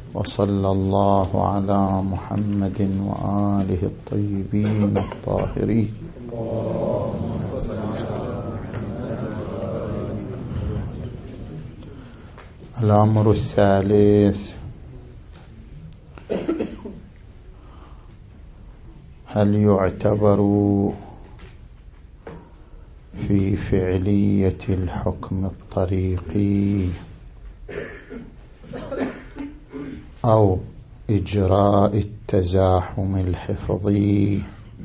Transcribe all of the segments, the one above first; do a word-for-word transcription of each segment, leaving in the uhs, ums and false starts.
وصلى الله على محمد وآله الطيبين الطاهرين. الأمر الثالث: هل يعتبر في فعلية الحكم الطريقي أو إجراء التزاحم الحفظي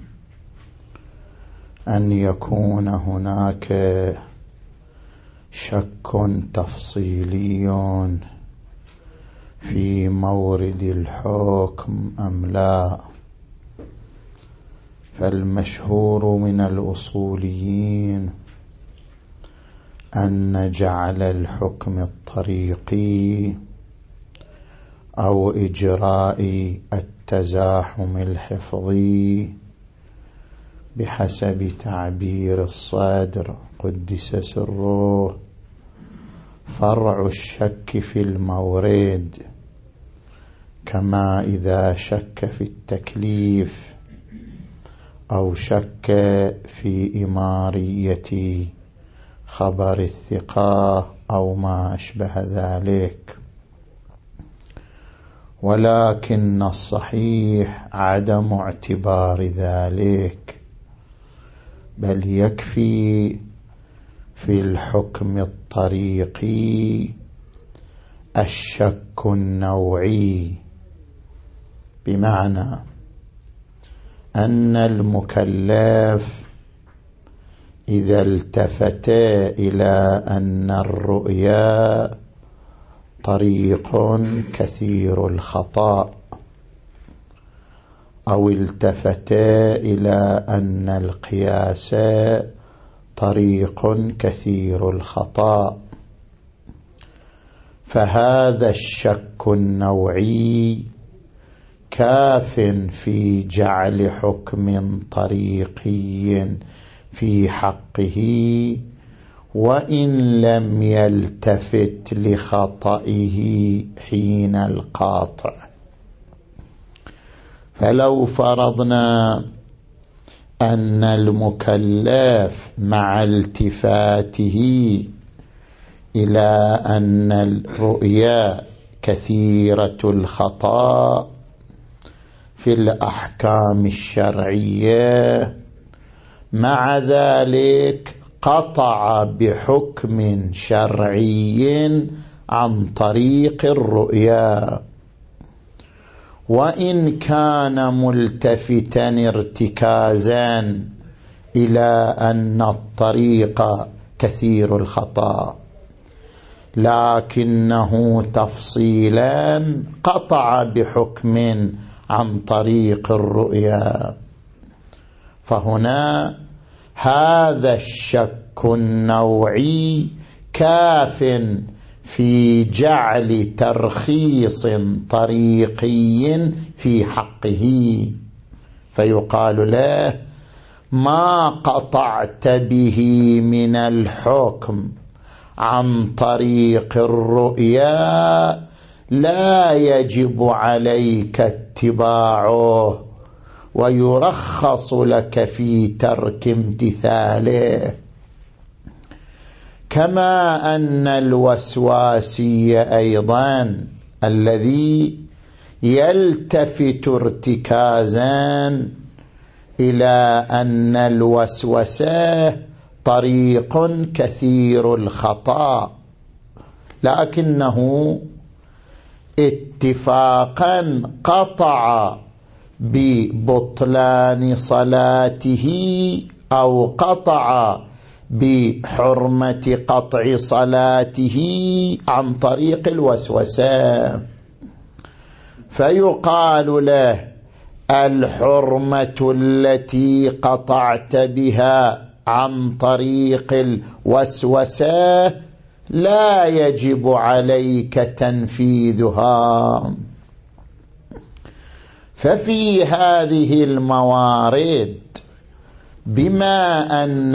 أن يكون هناك شك تفصيلي في مورد الحكم أم لا؟ فالمشهور من الأصوليين أن جعل الحكم الطريقي أو إجراء التزاحم الحفظي بحسب تعبير الصدر قدس سره فرع الشك في المورد، كما إذا شك في التكليف أو شك في إمارية خبر الثقة أو ما أشبه ذلك. ولكن الصحيح عدم اعتبار ذلك، بل يكفي في الحكم الطريقي الشك النوعي، بمعنى أن المكلف إذا التفت إلى أن الرؤيا طريق كثير الخطأ، أو التفت إلى أن القياس طريق كثير الخطأ، فهذا الشك النوعي كاف في جعل حكم طريقي في حقه وإن لم يلتفت لخطئه حين القاطع. فلو فرضنا أن المكلف مع التفاته إلى أن الرؤيا كثيرة الخطأ في الأحكام الشرعية، مع ذلك قطع بحكم شرعي عن طريق الرؤيا، وإن كان ملتفتا ارتكازا إلى أن الطريق كثير الخطأ، لكنه تفصيلا قطع بحكم عن طريق الرؤيا. فهنا هذا الشك النوعي كاف في جعل ترخيص طريقي في حقه، فيقال له: ما قطعت به من الحكم عن طريق الرؤيا لا يجب عليك اتباعه، ويرخص لك في ترك امتثاله. كما أن الوسواسي أيضا الذي يلتفت ارتكازا إلى أن الوسوسة طريق كثير الخطأ، لكنه اتفاقا قطع ببطلان صلاته أو قطع بحرمة قطع صلاته عن طريق الوسوسة، فيقال له: الحرمة التي قطعت بها عن طريق الوسوسة لا يجب عليك تنفيذها. ففي هذه الموارد، بما أن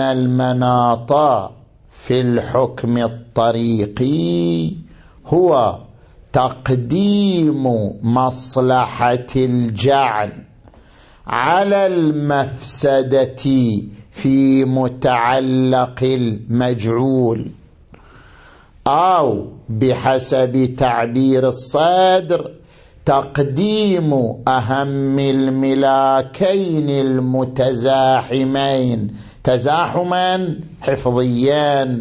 المناط في الحكم الطريقي هو تقديم مصلحة الجعل على المفسدة في متعلق المجعول، أو بحسب تعبير الصدر تقديم أهم الملاكين المتزاحمين تزاحما حفظيا.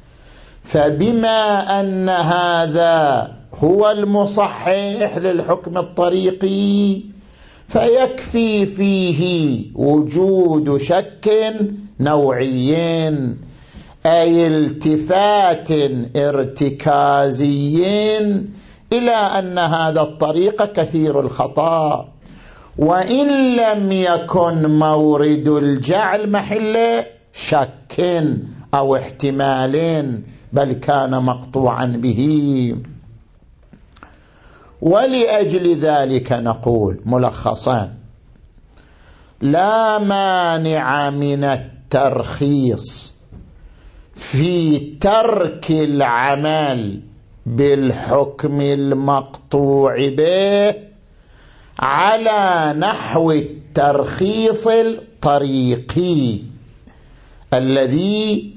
فبما أن هذا هو المصحح للحكم الطريقي فيكفي فيه وجود شك نوعي، أي التفات ارتكازي إلى أن هذا الطريق كثير الخطأ، وإن لم يكن مورد الجعل محل شك أو احتمال بل كان مقطوعا به. ولأجل ذلك نقول ملخصا: لا مانع من الترخيص في ترك العمل بالحكم المقطوع به على نحو الترخيص الطريقي الذي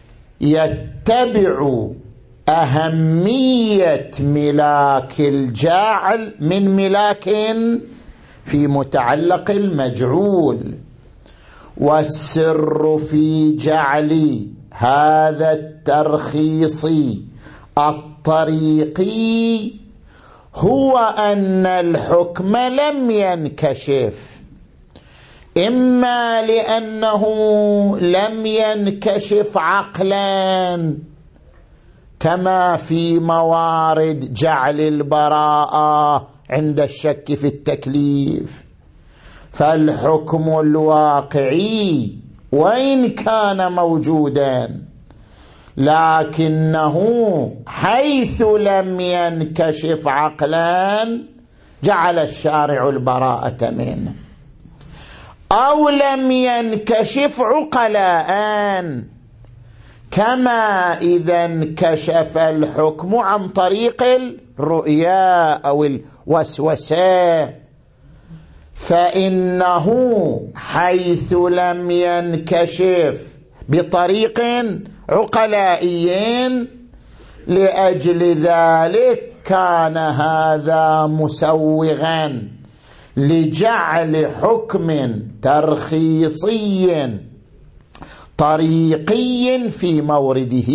يتبع أهمية ملاك الجعل من ملاك في متعلق المجعول. والسر في جعل هذا الترخيص الطريقي هو أن الحكم لم ينكشف، إما لأنه لم ينكشف عقلا كما في موارد جعل البراءة عند الشك في التكليف، فالحكم الواقعي وإن كان موجودا لكنه حيث لم ينكشف عقلا جعل الشارع البراءة منه، أو لم ينكشف عقلاء كما إذا انكشف الحكم عن طريق الرؤيا أو الوسوسة، فإنه حيث لم ينكشف بطريق عقلائي لأجل ذلك كان هذا مسوغا لجعل حكم ترخيصي طريقي في مورده.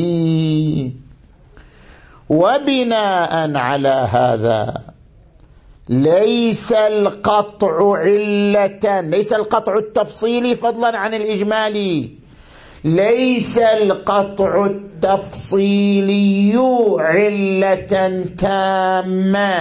وبناء على هذا ليس القطع علة، ليس القطع التفصيلي فضلا عن الإجمالي، ليس القطع التفصيلي علة تامة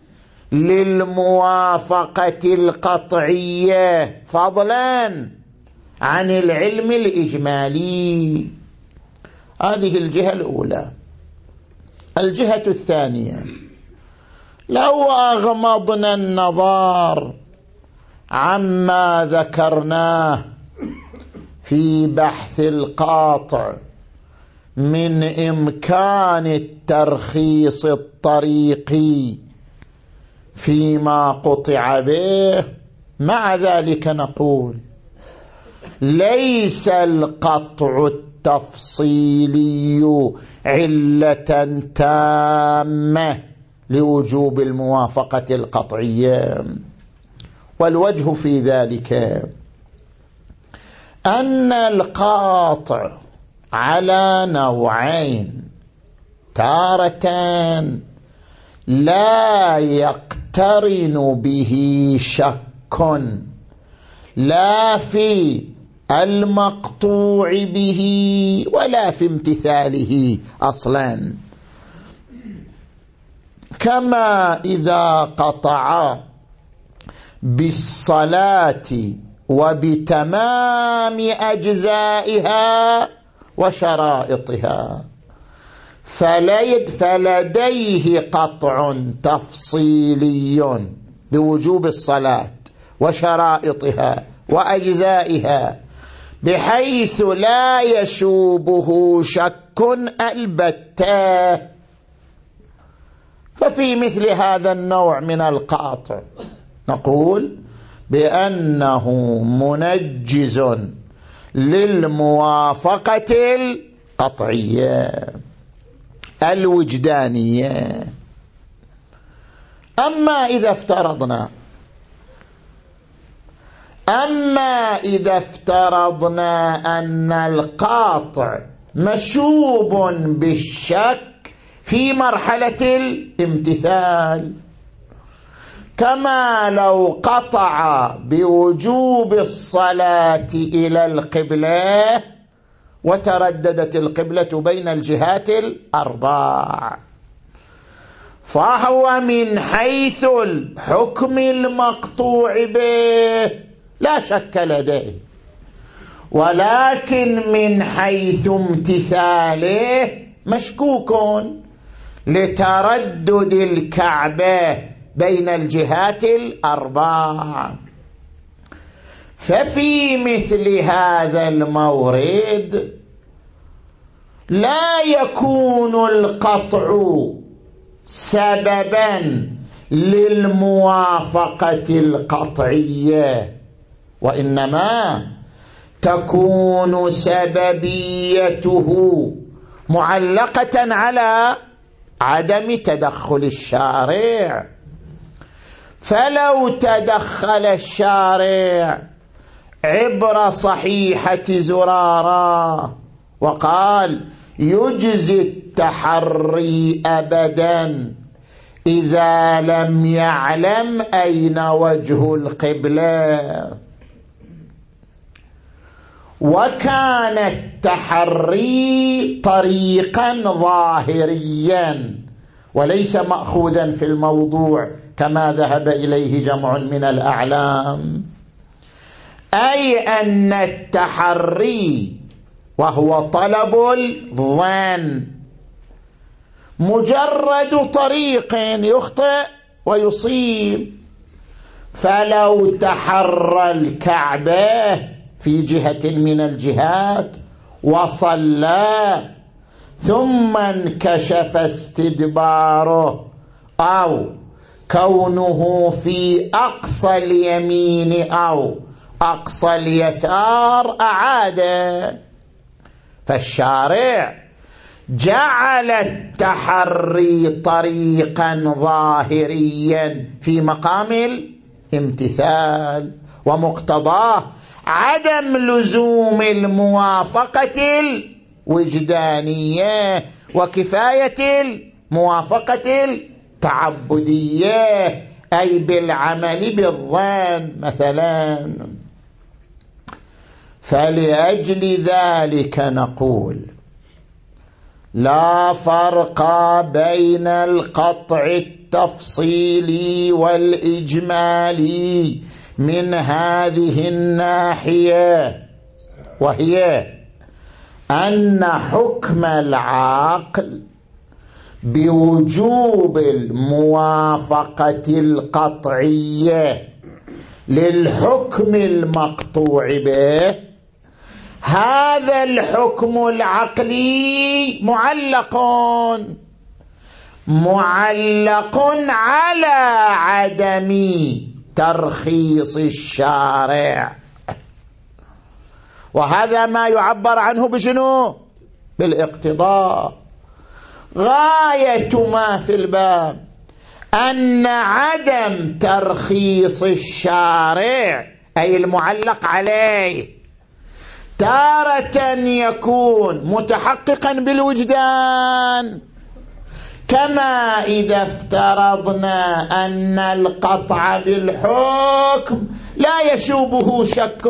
للموافقة القطعية فضلا عن العلم الإجمالي. هذه الجهة الأولى. الجهة الثانية: لو أغمضنا النظر عما ذكرناه في بحث القاطع من إمكان الترخيص الطريقي فيما قطع به، مع ذلك نقول ليس القطع التفصيلي علة تامة لوجوب الموافقة القطعية. والوجه في ذلك أن القاطع على نوعين: تارة لا يقترن به شك لا في المقطوع به ولا في امتثاله أصلا، كما إذا قطع بالصلاة وبتمام أجزائها وشرائطها، فلديه قطع تفصيلي بوجوب الصلاة وشرائطها وأجزائها بحيث لا يشوبه شك البتة، ففي مثل هذا النوع من القاطع نقول بأنه منجز للموافقة القطعية الوجدانية. أما إذا افترضنا أما إذا افترضنا أن القاطع مشوب بالشك في مرحلة الامتثال، كما لو قطع بوجوب الصلاة إلى القبلة وترددت القبلة بين الجهات الأربع، فهو من حيث الحكم المقطوع به لا شك لديه، ولكن من حيث امتثاله مشكوك لتردد الكعبة بين الجهات الأربع. ففي مثل هذا المورد لا يكون القطع سببا للموافقة القطعية، وإنما تكون سببيته معلقة على عدم تدخل الشارع. فلو تدخل الشارع عبر صحيحة زرارة وقال يجزي التحري أبدا إذا لم يعلم أين وجه القبلة، وكان التحري طريقا ظاهريا وليس مأخوذا في الموضوع كما ذهب إليه جمع من الأعلام، أي أن التحري وهو طلب الظن مجرد طريق يخطئ ويصيب. فلو تحرى الكعبة في جهة من الجهات وصلى ثم انكشف استدباره أو كونه في أقصى اليمين أو أقصى اليسار أعاد. فالشارع جعل التحري طريقا ظاهريا في مقام الامتثال، ومقتضاه عدم لزوم الموافقة الوجدانية وكفاية الموافقة التعبدية، أي بالعمل بالظن مثلا. فلأجل ذلك نقول لا فرق بين القطع التفصيلي والإجمالي من هذه الناحية، وهي أن حكم العقل بوجوب الموافقة القطعية للحكم المقطوع به، هذا الحكم العقلي معلق معلق على عدم ترخيص الشارع، وهذا ما يعبر عنه بشنو؟ بالاقتضاء. غاية ما في الباب أن عدم ترخيص الشارع أي المعلق عليه تارة يكون متحققا بالوجدان، كما إذا افترضنا أن القطع بالحكم لا يشوبه شك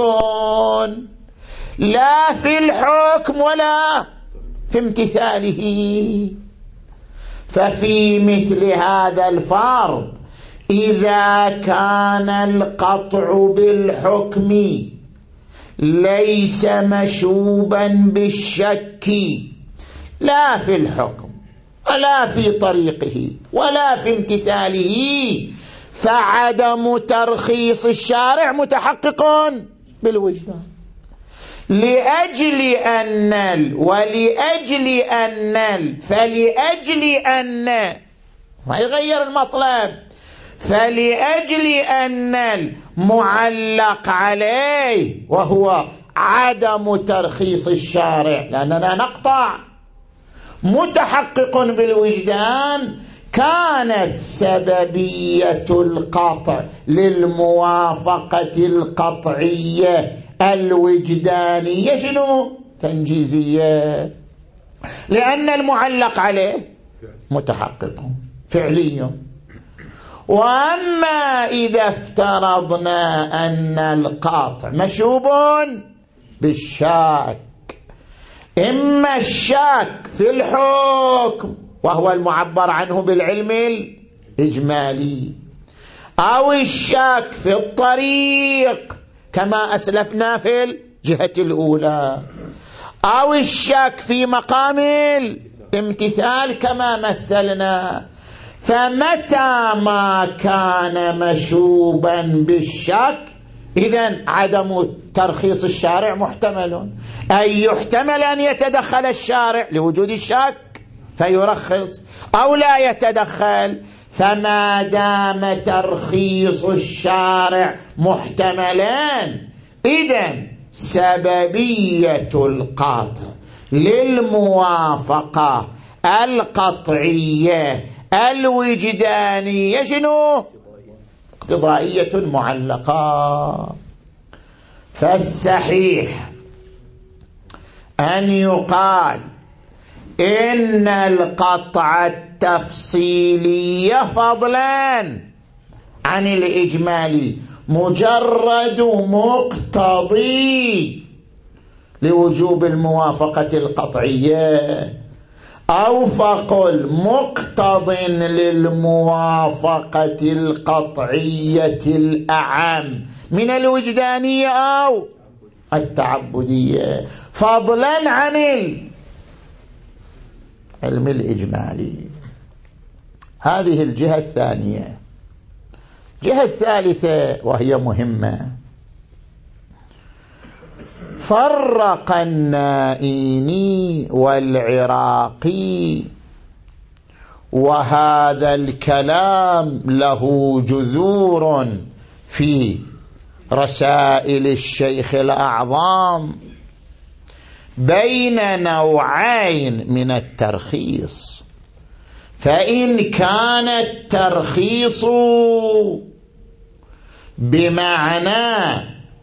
لا في الحكم ولا في امتثاله. ففي مثل هذا الفرض إذا كان القطع بالحكم ليس مشوبا بالشك لا في الحكم ولا في طريقه ولا في امتثاله، فعدم ترخيص الشارع متحقق بالوجدان. لأجل أن ولأجل أن فلأجل أن ما يغير المطلب. فلأجل أن المعلق عليه وهو عدم ترخيص الشارع، لأننا نقطع، متحقق بالوجدان، كانت سببية القطع للموافقة القطعية الوجدانية شنو؟ تنجيزية، لأن المعلق عليه متحقق فعلي. وأما إذا افترضنا أن القاطع مشوب بالشاك، إما الشاك في الحكم وهو المعبر عنه بالعلم الإجمالي، أو الشاك في الطريق كما أسلفنا في الجهة الأولى، أو الشاك في مقام الامتثال كما مثلنا. فمتى ما كان مشوبا بالشك إذن عدم ترخيص الشارع محتمل، أي يحتمل أن يتدخل الشارع لوجود الشك فيرخص، أو لا يتدخل. فما دام ترخيص الشارع محتملان، إذن سببية القاطع للموافقة القطعية الوجدانية شنو؟ اقتضائية معلقة. فالصحيح أن يقال إن القطع التفصيلي فضلا عن الإجمالي مجرد مقتضي لوجوب الموافقة القطعية، أو فقل مقتض للموافقة القطعية الأعم من الوجدانية أو التعبدية، فضلا عن العلم الإجمالي. هذه الجهة الثانية. الجهة الثالثة وهي مهمة، فرق النائيني والعراقي، وهذا الكلام له جذور في رسائل الشيخ الأعظم، بين نوعين من الترخيص. فإن كان الترخيص بمعنى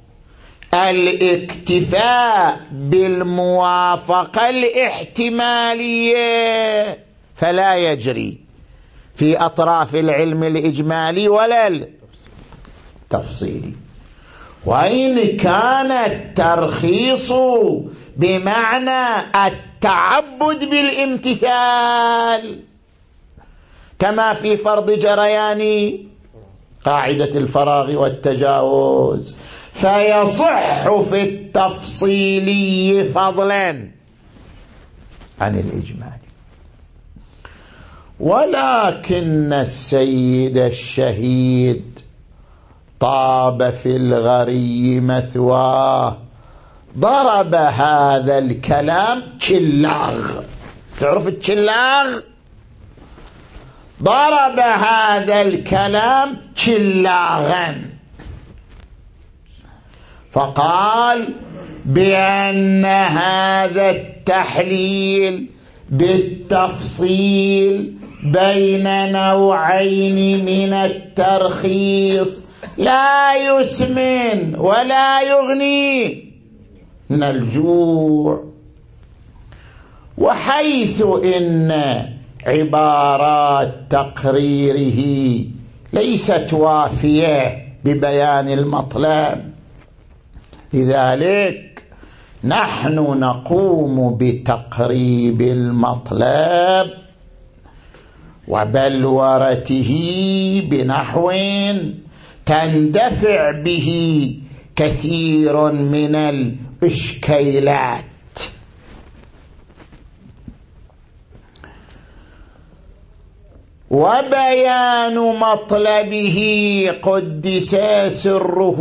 الاكتفاء بالموافقة الاحتمالية فلا يجري في أطراف العلم الإجمالي ولا التفصيلي. وإن كان الترخيص بمعنى التعبد بالامتثال كما في فرض جريان قاعدة الفراغ والتجاوز، فيصح في التفصيلي فضلا عن الإجمالي. ولكن السيد الشهيد طاب في الغري مثواه ضرب هذا الكلام تشلاغ. تعرف التشلاغ؟ ضرب هذا الكلام تشلاغا، فقال بأن هذا التحليل بالتفصيل بين نوعين من الترخيص لا يسمن ولا يغني من الجوع. وحيث إن عبارات تقريره ليست وافية ببيان المطلب، لذلك نحن نقوم بتقريب المطلب وبلورته بنحو تندفع به كثير من الإشكالات. وبيان مطلبه قدس سره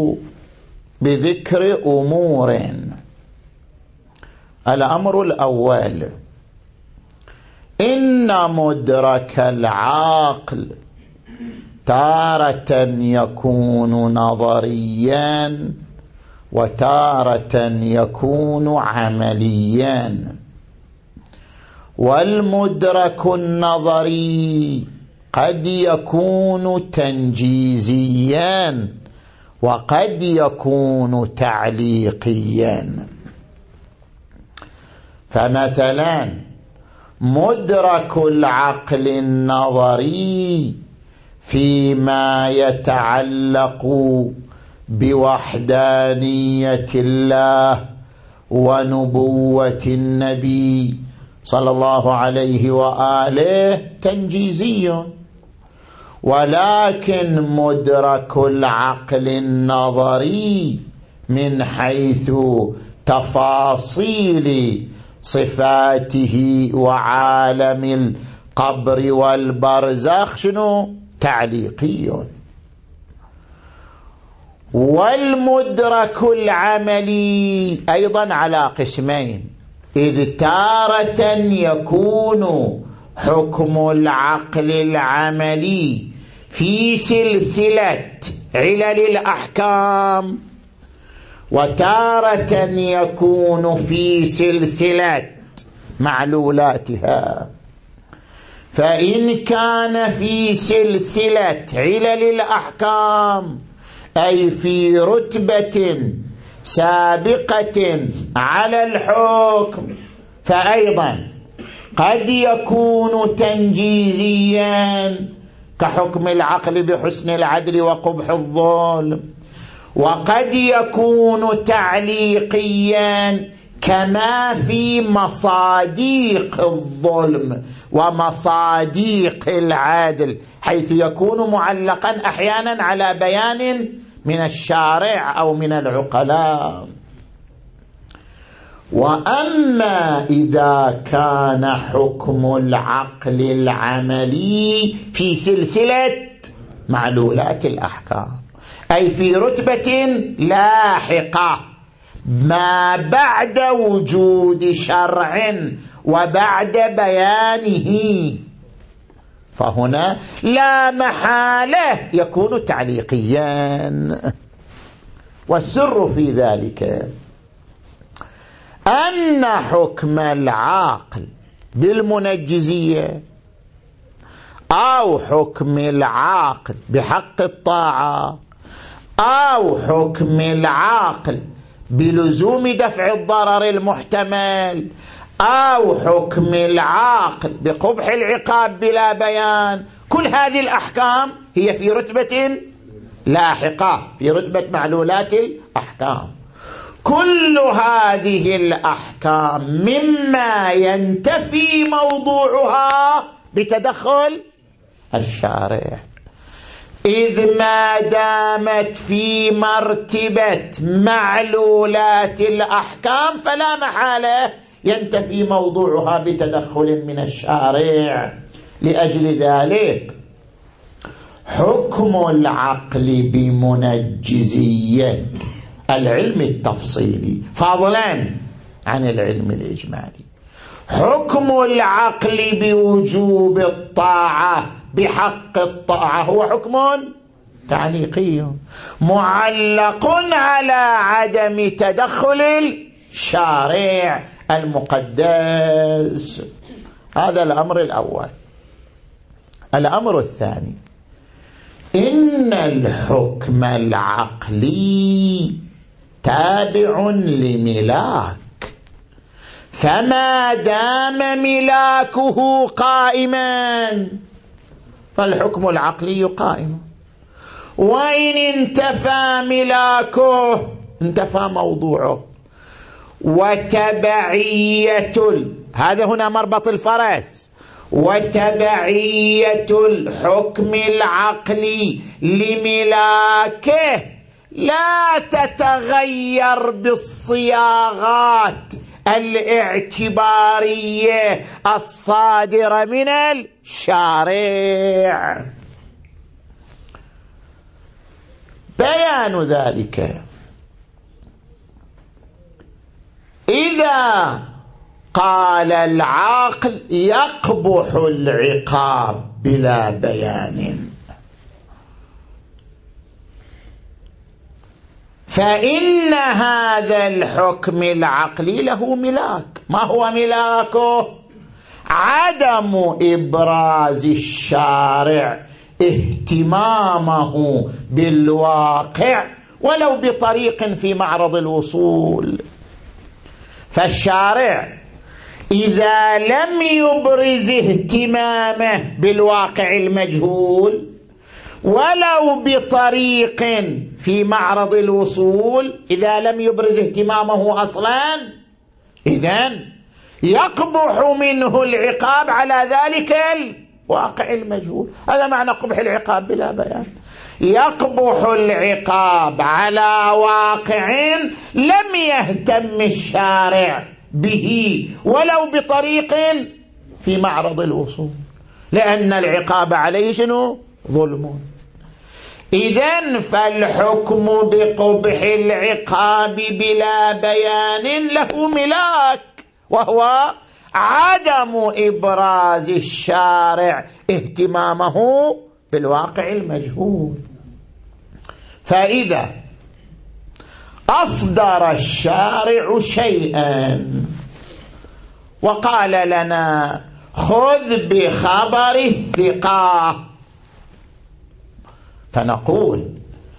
بذكر أمور. الأمر الأول، إن مدرك العقل تارة يكون نظريا وتارة يكون عمليا، والمدرك النظري قد يكون تنجيزيا وقد يكون تعليقيا. فمثلا مدرك العقل النظري فيما يتعلق بوحدانية الله ونبوة النبي صلى الله عليه وآله تنجيزي، ولكن مدرك العقل النظري من حيث تفاصيل صفاته وعالم القبر والبرزخ شنو؟ تعليقي. والمدرك العملي أيضا على قسمين، إذ تارة يكون حكم العقل العملي في سلسلة علل الأحكام، وتارة يكون في سلسلة معلولاتها. فإن كان في سلسلة علل الأحكام أي في رتبة سابقة على الحكم، فأيضا قد يكون تنجيزيا كحكم العقل بحسن العدل وقبح الظلم، وقد يكون تعليقيا كما في مصاديق الظلم ومصاديق العدل، حيث يكون معلقا أحيانا على بيان من الشارع أو من العقلاء. وأما إذا كان حكم العقل العملي في سلسلة معلولات الأحكام أي في رتبة لاحقة ما بعد وجود شرع وبعد بيانه، فهنا لا محالة يكون تعليقيا. والسر في ذلك أن حكم العقل بالمنجزية أو حكم العقل بحق الطاعة أو حكم العقل بلزوم دفع الضرر المحتمل أو حكم العقل بقبح العقاب بلا بيان، كل هذه الأحكام هي في رتبة لاحقة، في رتبة معلولات الأحكام. كل هذه الأحكام مما ينتفي موضوعها بتدخل الشارع، إذ ما دامت في مرتبة معلولات الأحكام فلا محالة ينتفي موضوعها بتدخل من الشارع. لأجل ذلك حكم العقل بمنجزية العلم التفصيلي فضلا عن العلم الإجمالي، حكم العقل بوجوب الطاعة بحق الطاعة هو حكم تعليقي معلق على عدم تدخل الشارع المقدس. هذا الأمر الأول. الأمر الثاني، إن الحكم العقلي تابع لملاك، فما دام ملاكه قائما فالحكم العقلي قائم، وإن انتفى ملاكه انتفى موضوعه. وتبعية، هذا هنا مربط الفرس، وتبعية الحكم العقلي لملاكه لا تتغير بالصياغات الاعتبارية الصادرة من الشارع. بيان ذلك، إذا قال العقل يقبح العقاب بلا بيان، فإن هذا الحكم العقلي له ملاك. ما هو ملاكه؟ عدم إبراز الشارع اهتمامه بالواقع ولو بطريق في معرض الوصول. فالشارع إذا لم يبرز اهتمامه بالواقع المجهول ولو بطريق في معرض الوصول، إذا لم يبرز اهتمامه أصلا، إذن يقبح منه العقاب على ذلك الواقع المجهول. هذا معنى قبح العقاب بلا بيان. يقبح العقاب على واقع لم يهتم الشارع به ولو بطريق في معرض الوصول، لأن العقاب عليه شنو؟ ظلم. إذن فالحكم بقبح العقاب بلا بيان له ملاك، وهو عدم إبراز الشارع اهتمامه بالواقع المجهول. فإذا أصدر الشارع شيئا وقال لنا خذ بخبر الثقة، فنقول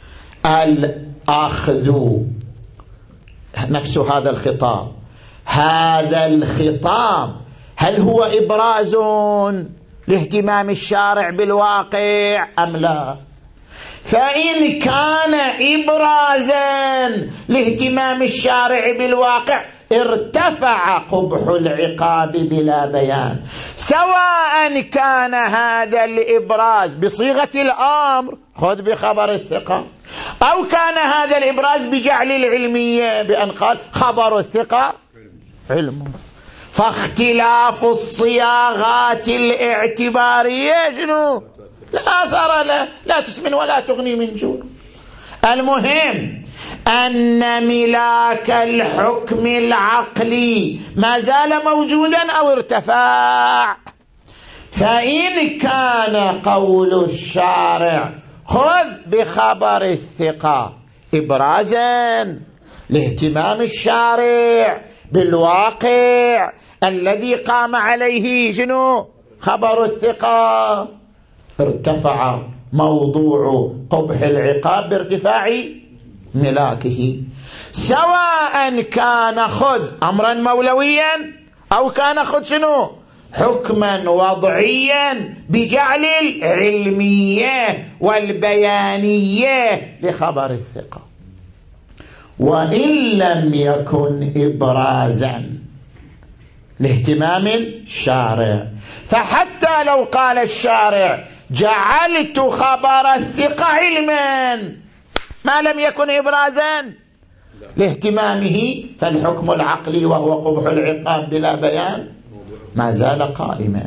الأخذ نفس هذا الخطاب، هذا الخطاب هل هو إبراز لاهتمام الشارع بالواقع أم لا؟ فإن كان إبرازا لاهتمام الشارع بالواقع ارتفع قبح العقاب بلا بيان، سواء كان هذا الإبراز بصيغة الأمر خذ بخبر الثقة، أو كان هذا الإبراز بجعل العلمية بأن قال خبر الثقة علم. فاختلاف الصياغات الاعتبارية شنو؟ لا أثر له، لا تسمن ولا تغني من جوع. المهم أن ملاك الحكم العقلي ما زال موجودا أو ارتفع. فإن كان قول الشارع خذ بخبر الثقة إبرازا لاهتمام الشارع بالواقع الذي قام عليه شنو؟ خبر الثقة، ارتفع موضوع قبح العقاب بارتفاع ملاكه، سواء كان خذ أمرا مولويا أو كان خذ شنو؟ حكما وضعيا بجعل العلمية والبيانية لخبر الثقة. وإن لم يكن إبرازا لاهتمام الشارع، فحتى لو قال الشارع جعلت خبر الثقة علما ما لم يكن إبرازا لاهتمامه، فالحكم العقلي وهو قبح العقاب بلا بيان ما زال قائما.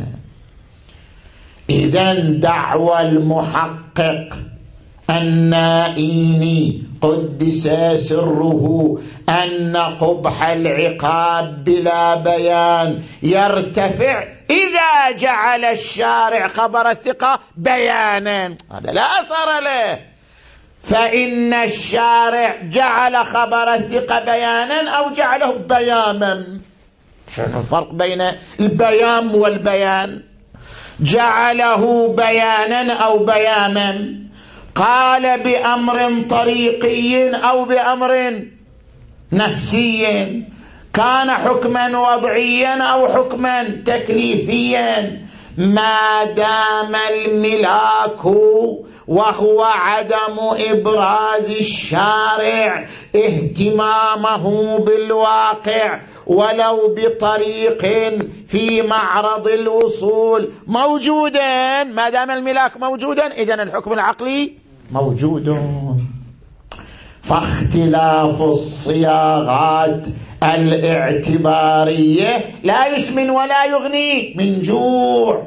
إذن دعوى المحقق النائيني قدس سره أن قبح العقاب بلا بيان يرتفع إذا جعل الشارع خبر الثقة بيانا، هذا لا أثر له. فإن الشارع جعل خبر الثقة بيانا أو جعله بيانا. شنو الفرق بين البيان والبيان؟ جعله بيانا أو بيانا، قال بأمر طريقي أو بأمر نفسي، كان حكما وضعيا أو حكما تكليفيا، ما دام الملاك وهو عدم إبراز الشارع اهتمامه بالواقع ولو بطريق في معرض الوصول موجودا، ما دام الملاك موجودا إذن الحكم العقلي موجود. فاختلاف الصياغات الاعتبارية لا يسمن ولا يغني من جوع.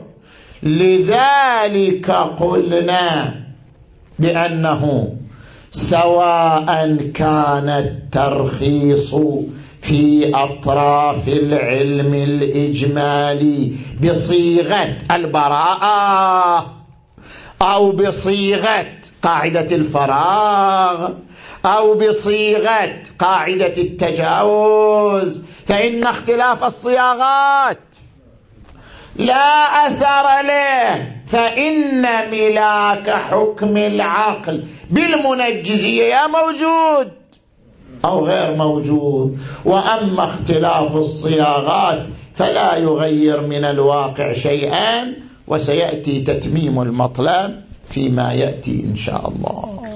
لذلك قلنا بأنه سواء كان الترخيص في أطراف العلم الإجمالي بصيغة البراءة أو بصيغة قاعدة الفراغ أو بصيغة قاعدة التجاوز، فإن اختلاف الصياغات لا أثر له، فإن ملاك حكم العقل بالمنجزية يا موجود أو غير موجود. وأما اختلاف الصياغات فلا يغير من الواقع شيئا، وسيأتي تتميم المطلب فيما يأتي إن شاء الله.